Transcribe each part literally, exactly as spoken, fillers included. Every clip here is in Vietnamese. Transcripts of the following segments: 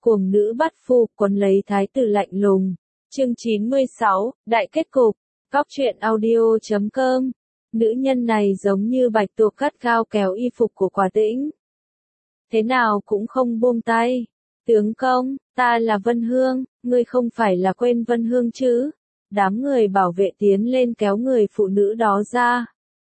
Cuồng nữ bắt phu quấn lấy thái tử lạnh lùng. Chương chín mươi sáu, đại kết cục. Góc truyện audio chấm com. Nữ nhân này giống như bạch tuộc cắt cao kéo y phục của Quả Tĩnh. Thế nào cũng không buông tay. Tướng công, ta là Vân Hương, ngươi không phải là quên Vân Hương chứ? Đám người bảo vệ tiến lên kéo người phụ nữ đó ra.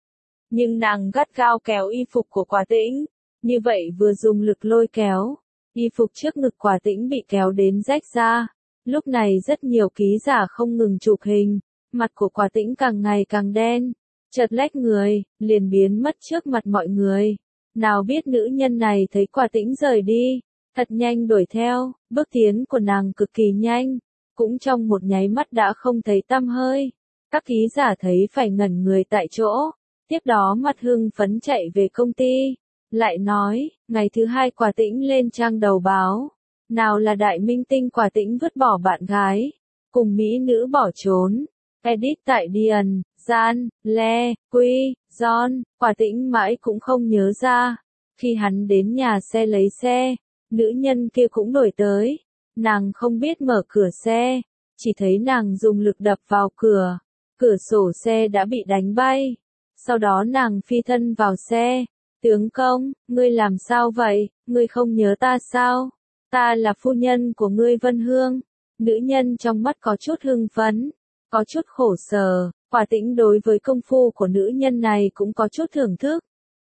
Nhưng nàng gắt gao kéo y phục của Quả Tĩnh, như vậy vừa dùng lực lôi kéo, y phục trước ngực Quả Tĩnh bị kéo đến rách ra. Lúc này rất nhiều ký giả không ngừng chụp hình, mặt của Quả Tĩnh càng ngày càng đen, chợt lách người, liền biến mất trước mặt mọi người. Nào biết nữ nhân này thấy Quả Tĩnh rời đi, thật nhanh đuổi theo, bước tiến của nàng cực kỳ nhanh, cũng trong một nháy mắt đã không thấy tăm hơi. Các ký giả thấy phải ngẩn người tại chỗ, tiếp đó mặt hưng phấn chạy về công ty, lại nói, ngày thứ hai Quả Tĩnh lên trang đầu báo. Nào là đại minh tinh Quả Tĩnh vứt bỏ bạn gái, cùng mỹ nữ bỏ trốn. Edit tại Điền, Gian, Le, Quy, John, Quả Tĩnh mãi cũng không nhớ ra. Khi hắn đến nhà xe lấy xe, nữ nhân kia cũng đổi tới. Nàng không biết mở cửa xe, chỉ thấy nàng dùng lực đập vào cửa. Cửa sổ xe đã bị đánh bay. Sau đó nàng phi thân vào xe. Tướng công, ngươi làm sao vậy, ngươi không nhớ ta sao? Ta là phu nhân của ngươi Vân Hương. Nữ nhân trong mắt có chút hưng phấn, có chút khổ sở. Quả Tĩnh đối với công phu của nữ nhân này cũng có chút thưởng thức.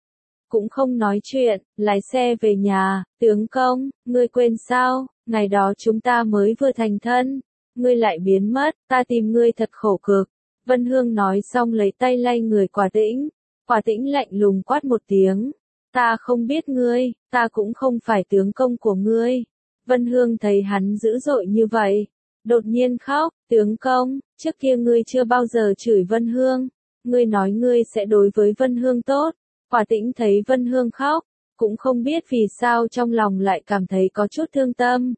Cũng không nói chuyện, lái xe về nhà. Tướng công, ngươi quên sao, ngày đó chúng ta mới vừa thành thân, ngươi lại biến mất, ta tìm ngươi thật khổ cực. Vân Hương nói xong lấy tay lay người Quả Tĩnh. Quả Tĩnh lạnh lùng quát một tiếng. Ta không biết ngươi, ta cũng không phải tướng công của ngươi. Vân Hương thấy hắn dữ dội như vậy, đột nhiên khóc. Tướng công, trước kia ngươi chưa bao giờ chửi Vân Hương, ngươi nói ngươi sẽ đối với Vân Hương tốt. Quả Tĩnh thấy Vân Hương khóc, cũng không biết vì sao trong lòng lại cảm thấy có chút thương tâm.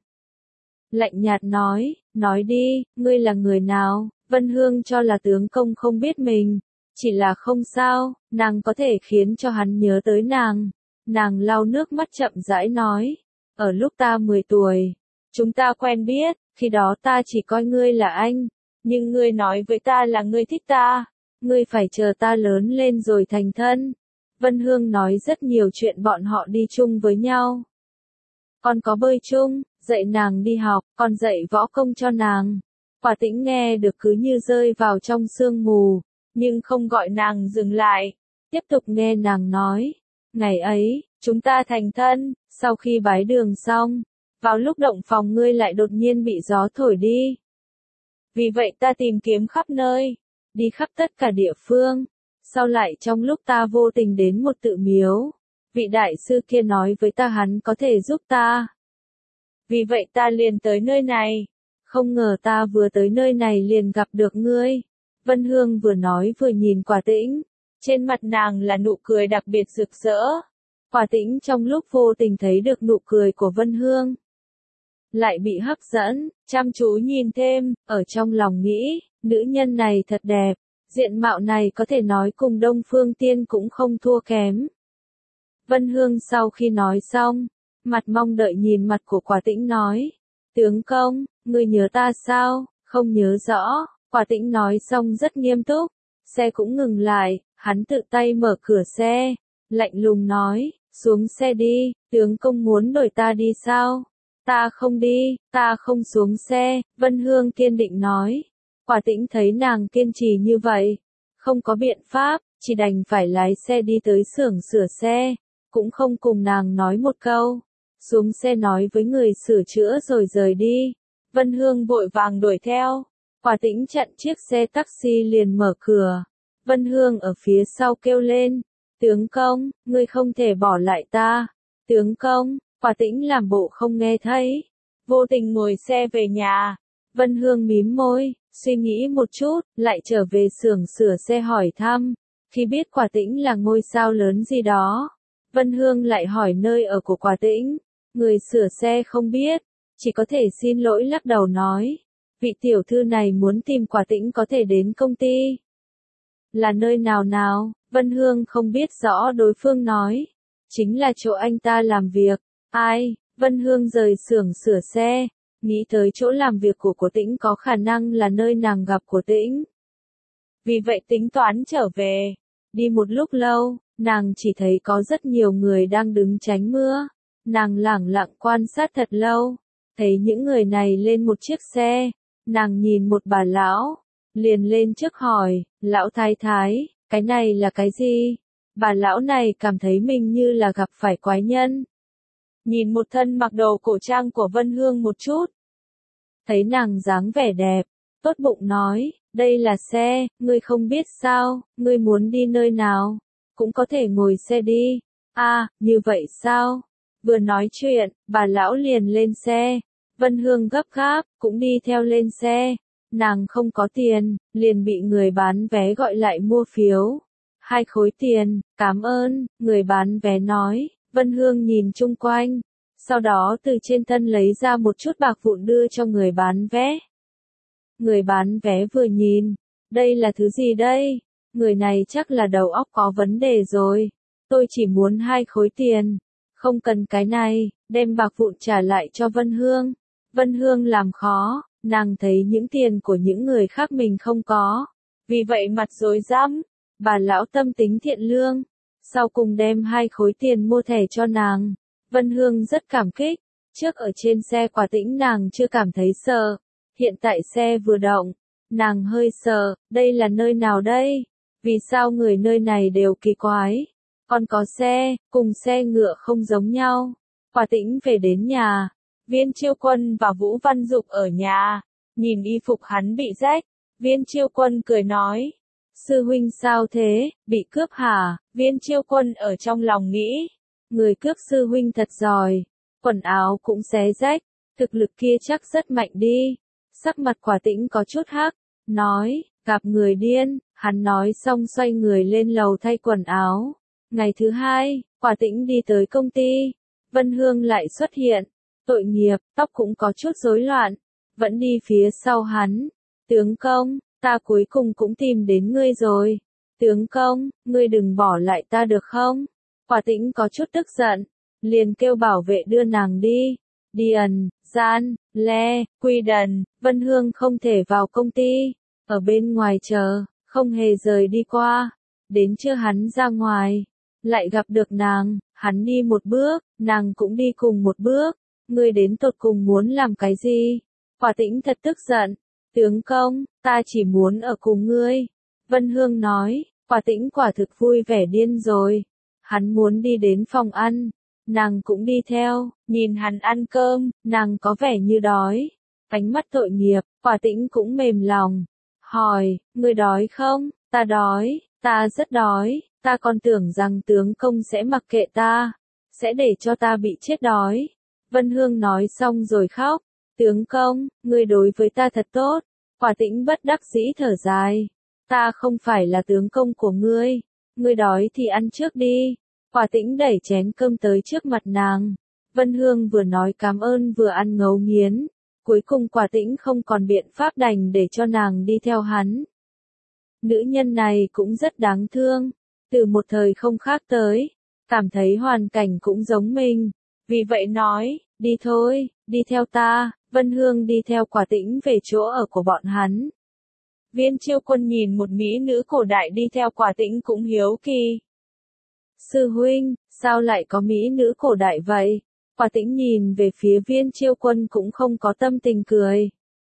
Lạnh nhạt nói, nói đi, ngươi là người nào? Vân Hương cho là tướng công không biết mình, chỉ là không sao, nàng có thể khiến cho hắn nhớ tới nàng. Nàng lau nước mắt chậm rãi nói, ở lúc ta mười tuổi, chúng ta quen biết, khi đó ta chỉ coi ngươi là anh, nhưng ngươi nói với ta là ngươi thích ta, ngươi phải chờ ta lớn lên rồi thành thân. Vân Hương nói rất nhiều chuyện bọn họ đi chung với nhau. Con có bơi chung, dạy nàng đi học, con dạy võ công cho nàng. Quả Tĩnh nghe được cứ như rơi vào trong sương mù, nhưng không gọi nàng dừng lại, tiếp tục nghe nàng nói. Ngày ấy, chúng ta thành thân, sau khi bái đường xong, vào lúc động phòng ngươi lại đột nhiên bị gió thổi đi. Vì vậy ta tìm kiếm khắp nơi, đi khắp tất cả địa phương, sau lại trong lúc ta vô tình đến một tự miếu, vị đại sư kia nói với ta hắn có thể giúp ta. Vì vậy ta liền tới nơi này, không ngờ ta vừa tới nơi này liền gặp được ngươi. Vân Hương vừa nói vừa nhìn Quả Tĩnh, trên mặt nàng là nụ cười đặc biệt rực rỡ. Quả Tĩnh trong lúc vô tình thấy được nụ cười của Vân Hương, lại bị hấp dẫn, chăm chú nhìn thêm, ở trong lòng nghĩ, nữ nhân này thật đẹp, diện mạo này có thể nói cùng Đông Phương Tiên cũng không thua kém. Vân Hương sau khi nói xong, mặt mong đợi nhìn mặt của Quả Tĩnh nói, tướng công, ngươi nhớ ta sao? Không nhớ rõ. Quả Tĩnh nói xong rất nghiêm túc, xe cũng ngừng lại, hắn tự tay mở cửa xe, lạnh lùng nói, xuống xe đi, tướng công muốn đuổi ta đi sao? Ta không đi, ta không xuống xe. Vân Hương kiên định nói. Quả Tĩnh thấy nàng kiên trì như vậy, không có biện pháp, chỉ đành phải lái xe đi tới xưởng sửa xe, cũng không cùng nàng nói một câu, xuống xe nói với người sửa chữa rồi rời đi. Vân Hương vội vàng đuổi theo. Quả Tĩnh chặn chiếc xe taxi liền mở cửa. Vân Hương ở phía sau kêu lên, tướng công, ngươi không thể bỏ lại ta. Tướng công, Quả Tĩnh làm bộ không nghe thấy, vô tình ngồi xe về nhà. Vân Hương mím môi, suy nghĩ một chút, lại trở về xưởng sửa xe hỏi thăm. Khi biết Quả Tĩnh là ngôi sao lớn gì đó, Vân Hương lại hỏi nơi ở của Quả Tĩnh. Người sửa xe không biết, chỉ có thể xin lỗi lắc đầu nói. Vị tiểu thư này muốn tìm Quả Tĩnh có thể đến công ty. Là nơi nào nào? Vân Hương không biết rõ đối phương nói. Chính là chỗ anh ta làm việc. Ai? Vân Hương rời xưởng sửa xe, nghĩ tới chỗ làm việc của Cố Tĩnh có khả năng là nơi nàng gặp Cố Tĩnh. Vì vậy tính toán trở về. Đi một lúc lâu, nàng chỉ thấy có rất nhiều người đang đứng tránh mưa. Nàng lẳng lặng quan sát thật lâu, thấy những người này lên một chiếc xe. Nàng nhìn một bà lão, liền lên trước hỏi, lão thái thái, cái này là cái gì? Bà lão này cảm thấy mình như là gặp phải quái nhân. Nhìn một thân mặc đồ cổ trang của Vân Hương một chút. Thấy nàng dáng vẻ đẹp, tốt bụng nói, đây là xe, ngươi không biết sao, ngươi muốn đi nơi nào, cũng có thể ngồi xe đi. À, như vậy sao? Vừa nói chuyện, bà lão liền lên xe. Vân Hương gấp gáp, cũng đi theo lên xe. Nàng không có tiền, liền bị người bán vé gọi lại mua phiếu. Hai khối tiền, cảm ơn, người bán vé nói. Vân Hương nhìn chung quanh, sau đó từ trên thân lấy ra một chút bạc vụn đưa cho người bán vé. Người bán vé vừa nhìn, đây là thứ gì đây? Người này chắc là đầu óc có vấn đề rồi. Tôi chỉ muốn hai khối tiền, không cần cái này, đem bạc vụn trả lại cho Vân Hương. Vân Hương làm khó, nàng thấy những tiền của những người khác mình không có, vì vậy mặt rối rắm. Bà lão tâm tính thiện lương, sau cùng đem hai khối tiền mua thẻ cho nàng. Vân Hương rất cảm kích, trước ở trên xe Quả Tĩnh nàng chưa cảm thấy sợ, hiện tại xe vừa động, nàng hơi sợ, đây là nơi nào đây? Vì sao người nơi này đều kỳ quái? Còn có xe, cùng xe ngựa không giống nhau. Quả Tĩnh về đến nhà, Viên Chiêu Quân và Vũ Văn Dục ở nhà, nhìn y phục hắn bị rách, Viên Chiêu Quân cười nói, sư huynh sao thế, bị cướp hả? Viên Chiêu Quân ở trong lòng nghĩ, người cướp sư huynh thật giỏi, quần áo cũng xé rách, thực lực kia chắc rất mạnh đi. Sắc mặt Quả Tĩnh có chút hắc, nói, gặp người điên, hắn nói xong xoay người lên lầu thay quần áo. Ngày thứ hai, Quả Tĩnh đi tới công ty, Vân Hương lại xuất hiện, tội nghiệp, tóc cũng có chút rối loạn, vẫn đi phía sau hắn. Tướng công, ta cuối cùng cũng tìm đến ngươi rồi. Tướng công, ngươi đừng bỏ lại ta được không? Quả Tĩnh có chút tức giận, liền kêu bảo vệ đưa nàng đi. Điền, Gian, Le, Quy Đần, Vân Hương không thể vào công ty, ở bên ngoài chờ, không hề rời đi qua. Đến trưa hắn ra ngoài, lại gặp được nàng, hắn đi một bước, nàng cũng đi cùng một bước. Ngươi đến tột cùng muốn làm cái gì? Quả Tĩnh thật tức giận. Tướng công, ta chỉ muốn ở cùng ngươi. Vân Hương nói, Quả Tĩnh quả thực vui vẻ điên rồi. Hắn muốn đi đến phòng ăn, nàng cũng đi theo, nhìn hắn ăn cơm, nàng có vẻ như đói. Ánh mắt tội nghiệp, Quả Tĩnh cũng mềm lòng. Hỏi, ngươi đói không? Ta đói, ta rất đói, ta còn tưởng rằng tướng công sẽ mặc kệ ta, sẽ để cho ta bị chết đói. Vân Hương nói xong rồi khóc, tướng công, ngươi đối với ta thật tốt. Quả Tĩnh bất đắc dĩ thở dài, ta không phải là tướng công của ngươi, ngươi đói thì ăn trước đi. Quả Tĩnh đẩy chén cơm tới trước mặt nàng, Vân Hương vừa nói cảm ơn vừa ăn ngấu nghiến, cuối cùng Quả Tĩnh không còn biện pháp đành để cho nàng đi theo hắn. Nữ nhân này cũng rất đáng thương, từ một thời không khác tới, cảm thấy hoàn cảnh cũng giống mình. Vì vậy nói, đi thôi, đi theo ta. Vân Hương đi theo Quả Tĩnh về chỗ ở của bọn hắn. Viên Chiêu Quân nhìn một mỹ nữ cổ đại đi theo Quả Tĩnh cũng hiếu kỳ. Sư huynh, sao lại có mỹ nữ cổ đại vậy? Quả Tĩnh nhìn về phía Viên Chiêu Quân cũng không có tâm tình cười.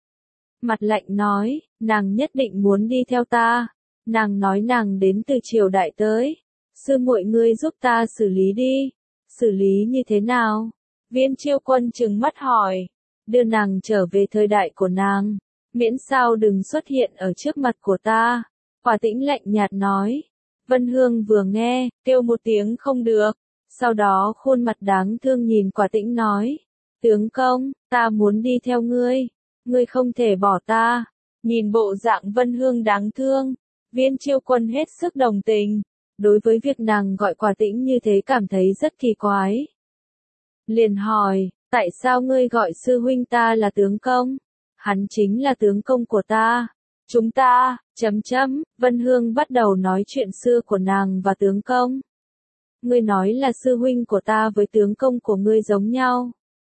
Mặt lạnh nói, nàng nhất định muốn đi theo ta. Nàng nói nàng đến từ triều đại tới. Sư muội ngươi giúp ta xử lý đi. Xử lý như thế nào? Viên Chiêu Quân trừng mắt hỏi. Đưa nàng trở về thời đại của nàng. Miễn sao đừng xuất hiện ở trước mặt của ta. Quả Tĩnh lạnh nhạt nói. Vân Hương vừa nghe, kêu một tiếng không được. Sau đó khuôn mặt đáng thương nhìn Quả Tĩnh nói. Tướng công, ta muốn đi theo ngươi. Ngươi không thể bỏ ta. Nhìn bộ dạng Vân Hương đáng thương. Viên Chiêu Quân hết sức đồng tình. Đối với việc nàng gọi Quả Tĩnh như thế cảm thấy rất kỳ quái. Liền hỏi, tại sao ngươi gọi sư huynh ta là tướng công? Hắn chính là tướng công của ta. Chúng ta, chấm chấm, Vân Hương bắt đầu nói chuyện xưa của nàng và tướng công. Ngươi nói là sư huynh của ta với tướng công của ngươi giống nhau.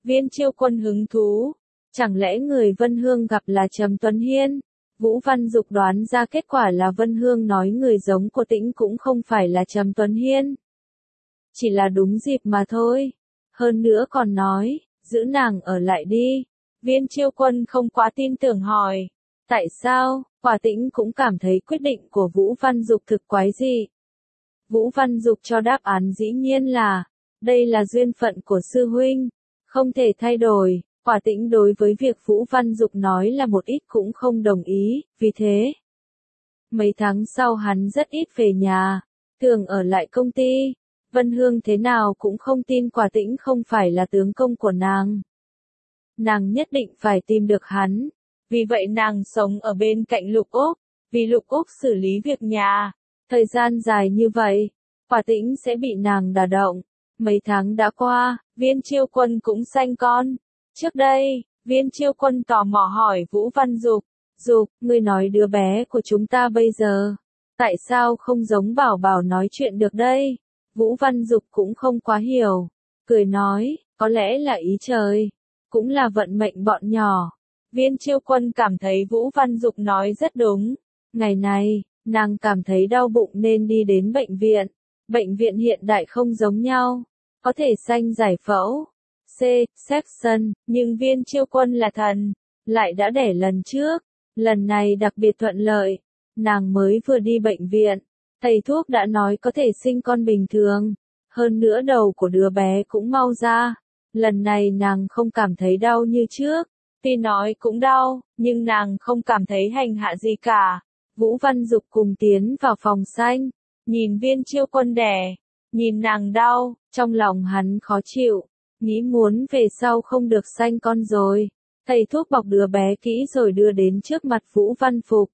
Viên Chiêu Quân hứng thú. Chẳng lẽ người Vân Hương gặp là Trầm Tuấn Hiên? Vũ Văn Dục đoán ra kết quả là Vân Hương nói người giống của Tĩnh cũng không phải là Trầm Tuấn Hiên. Chỉ là đúng dịp mà thôi. Hơn nữa còn nói, giữ nàng ở lại đi. Viên Chiêu Quân không quá tin tưởng hỏi. Tại sao? Quả Tĩnh cũng cảm thấy quyết định của Vũ Văn Dục thực quái dị. Vũ Văn Dục cho đáp án dĩ nhiên là, đây là duyên phận của sư huynh, không thể thay đổi. Quả Tĩnh đối với việc Vũ Văn Dục nói là một ít cũng không đồng ý, vì thế. Mấy tháng sau hắn rất ít về nhà, thường ở lại công ty. Vân Hương thế nào cũng không tin Quả Tĩnh không phải là tướng công của nàng. Nàng nhất định phải tìm được hắn. Vì vậy nàng sống ở bên cạnh Lục Úc, vì Lục Úc xử lý việc nhà. Thời gian dài như vậy, Quả Tĩnh sẽ bị nàng đả động. Mấy tháng đã qua, Viên Chiêu Quân cũng sanh con. Trước đây, Viên Chiêu Quân tò mò hỏi Vũ Văn Dục, Dục, ngươi nói đứa bé của chúng ta bây giờ, tại sao không giống Bảo Bảo nói chuyện được đây? Vũ Văn Dục cũng không quá hiểu, cười nói, có lẽ là ý trời, cũng là vận mệnh bọn nhỏ. Viên Chiêu Quân cảm thấy Vũ Văn Dục nói rất đúng. Ngày này, nàng cảm thấy đau bụng nên đi đến bệnh viện. Bệnh viện hiện đại không giống nhau, có thể sanh giải phẫu. C. Section, nhưng Viên Chiêu Quân là thần, lại đã đẻ lần trước, lần này đặc biệt thuận lợi. Nàng mới vừa đi bệnh viện, thầy thuốc đã nói có thể sinh con bình thường, hơn nữa đầu của đứa bé cũng mau ra. Lần này nàng không cảm thấy đau như trước, tuy nói cũng đau, nhưng nàng không cảm thấy hành hạ gì cả. Vũ Văn Dục cùng tiến vào phòng sanh, nhìn Viên Chiêu Quân đẻ, nhìn nàng đau, trong lòng hắn khó chịu. Nghĩ muốn về sau không được sanh con rồi. Thầy thuốc bọc đứa bé kỹ rồi đưa đến trước mặt Vũ Văn Phục.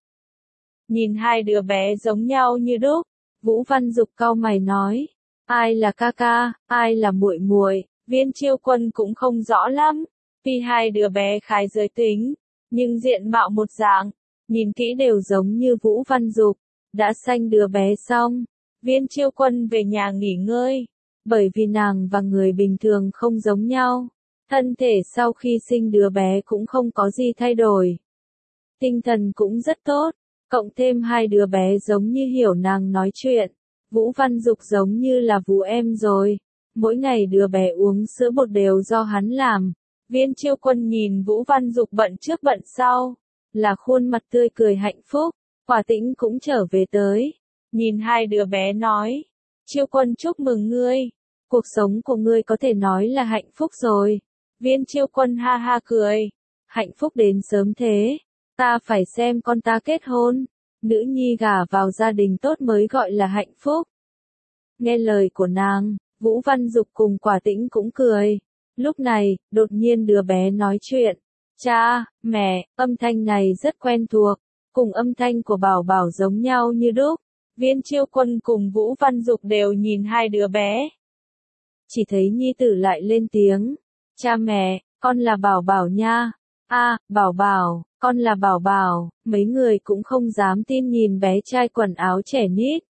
Nhìn hai đứa bé giống nhau như đúc. Vũ Văn Dục cau mày nói, ai là ca ca, ai là muội muội? Viên Chiêu Quân cũng không rõ lắm. Tuy hai đứa bé khá giới tính, nhưng diện mạo một dạng, nhìn kỹ đều giống như Vũ Văn Dục. Đã sanh đứa bé xong, Viên Chiêu Quân về nhà nghỉ ngơi. Bởi vì nàng và người bình thường không giống nhau, thân thể sau khi sinh đứa bé cũng không có gì thay đổi. Tinh thần cũng rất tốt, cộng thêm hai đứa bé giống như hiểu nàng nói chuyện. Vũ Văn Dục giống như là Vũ em rồi, mỗi ngày đứa bé uống sữa bột đều do hắn làm. Viên Chiêu Quân nhìn Vũ Văn Dục bận trước bận sau, là khuôn mặt tươi cười hạnh phúc. Quả Tĩnh cũng trở về tới, nhìn hai đứa bé nói, Chiêu Quân chúc mừng ngươi, cuộc sống của ngươi có thể nói là hạnh phúc rồi. Viên Chiêu Quân ha ha cười, hạnh phúc đến sớm thế, ta phải xem con ta kết hôn, nữ nhi gả vào gia đình tốt mới gọi là hạnh phúc. Nghe lời của nàng, Vũ Văn Dục cùng Quả Tĩnh cũng cười. Lúc này, đột nhiên đứa bé nói chuyện, cha, mẹ, âm thanh này rất quen thuộc, cùng âm thanh của Bảo Bảo giống nhau như đúc. Viên Chiêu Quân cùng Vũ Văn Dục đều nhìn hai đứa bé. Chỉ thấy nhi tử lại lên tiếng, cha mẹ, con là Bảo Bảo nha. A, Bảo Bảo, con là Bảo Bảo. Mấy người cũng không dám tin nhìn bé trai quần áo trẻ nít.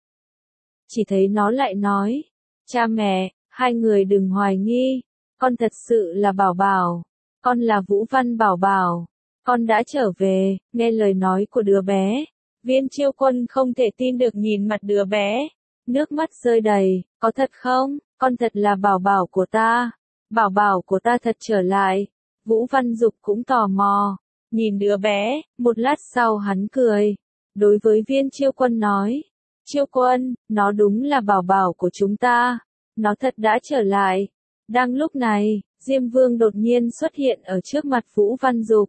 Chỉ thấy nó lại nói, cha mẹ, hai người đừng hoài nghi, con thật sự là Bảo Bảo, con là Vũ Văn Bảo Bảo, con đã trở về. Nghe lời nói của đứa bé, Viên Chiêu Quân không thể tin được nhìn mặt đứa bé, nước mắt rơi đầy, có thật không, con thật là Bảo Bảo của ta, Bảo Bảo của ta thật trở lại. Vũ Văn Dục cũng tò mò, nhìn đứa bé, một lát sau hắn cười, đối với Viên Chiêu Quân nói, Chiêu Quân, nó đúng là Bảo Bảo của chúng ta, nó thật đã trở lại. Đang lúc này, Diêm Vương đột nhiên xuất hiện ở trước mặt Vũ Văn Dục,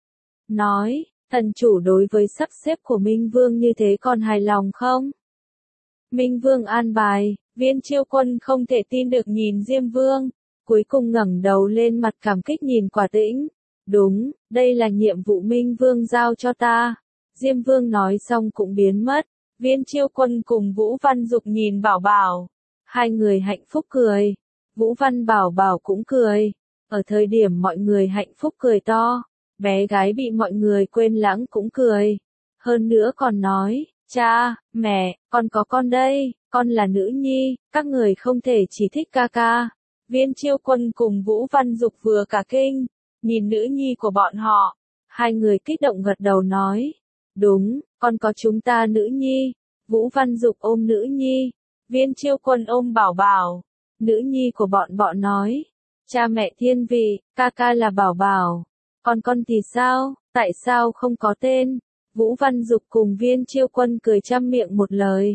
nói, thần chủ đối với sắp xếp của Minh Vương như thế còn hài lòng không? Minh Vương an bài. Viên Chiêu Quân không thể tin được nhìn Diêm Vương, cuối cùng ngẩng đầu lên mặt cảm kích nhìn Quả Tĩnh. Đúng, đây là nhiệm vụ Minh Vương giao cho ta. Diêm Vương nói xong cũng biến mất. Viên Chiêu Quân cùng Vũ Văn Dục nhìn Bảo Bảo, hai người hạnh phúc cười. Vũ Văn Bảo Bảo cũng cười. Ở thời điểm mọi người hạnh phúc cười to, bé gái bị mọi người quên lãng cũng cười. Hơn nữa còn nói, cha, mẹ, con có con đây, con là nữ nhi, các người không thể chỉ thích ca ca. Viên Chiêu Quân cùng Vũ Văn Dục vừa cả kinh, nhìn nữ nhi của bọn họ. Hai người kích động gật đầu nói. Đúng, con có chúng ta nữ nhi. Vũ Văn Dục ôm nữ nhi. Viên Chiêu Quân ôm Bảo Bảo. Nữ nhi của bọn bọn nói. Cha mẹ thiên vị, ca ca là Bảo Bảo. Còn con thì sao, tại sao không có tên? Vũ Văn Dục cùng Viên Chiêu Quân cười trăm miệng một lời.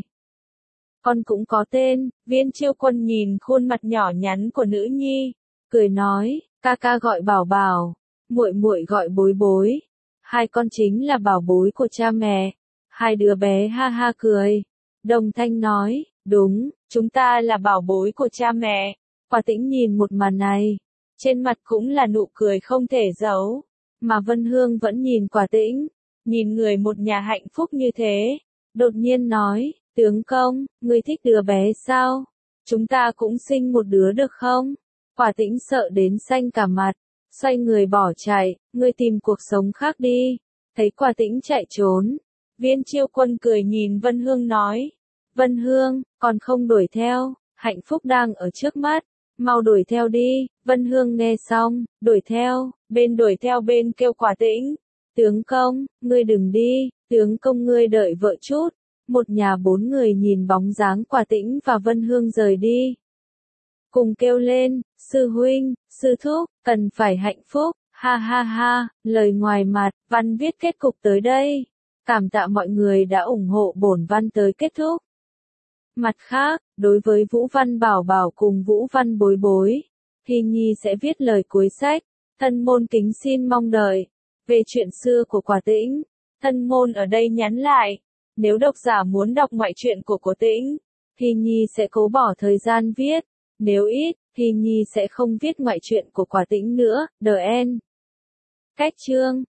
Con cũng có tên. Viên Chiêu Quân nhìn khuôn mặt nhỏ nhắn của nữ nhi, cười nói, ca ca gọi Bảo Bảo, muội muội gọi Bối Bối. Hai con chính là bảo bối của cha mẹ. Hai đứa bé ha ha cười. Đồng thanh nói, đúng, chúng ta là bảo bối của cha mẹ. Quả Tĩnh nhìn một màn này, trên mặt cũng là nụ cười không thể giấu. Mà Vân Hương vẫn nhìn Quả Tĩnh, nhìn người một nhà hạnh phúc như thế. Đột nhiên nói, tướng công, ngươi thích đứa bé sao? Chúng ta cũng sinh một đứa được không? Quả Tĩnh sợ đến xanh cả mặt, xoay người bỏ chạy, ngươi tìm cuộc sống khác đi. Thấy Quả Tĩnh chạy trốn, Viên Chiêu Quân cười nhìn Vân Hương nói, Vân Hương, còn không đuổi theo, hạnh phúc đang ở trước mắt, mau đuổi theo đi. Vân Hương nghe xong, đuổi theo, bên đuổi theo bên kêu Quả Tĩnh, tướng công, ngươi đừng đi, tướng công ngươi đợi vợ chút. Một nhà bốn người nhìn bóng dáng Quả Tĩnh và Vân Hương rời đi. Cùng kêu lên, sư huynh, sư thúc, cần phải hạnh phúc, ha ha ha, lời ngoài mặt, văn viết kết cục tới đây. Cảm tạ mọi người đã ủng hộ bổn văn tới kết thúc. Mặt khác, đối với Vũ Văn Bảo Bảo cùng Vũ Văn Bối Bối, thì Nhi sẽ viết lời cuối sách. Thân môn kính xin mong đợi. Về chuyện xưa của Quả Tĩnh, thân môn ở đây nhắn lại. Nếu độc giả muốn đọc ngoại truyện của Quả Tĩnh, thì Nhi sẽ cố bỏ thời gian viết. Nếu ít, thì Nhi sẽ không viết ngoại truyện của Quả Tĩnh nữa. The End. Cách chương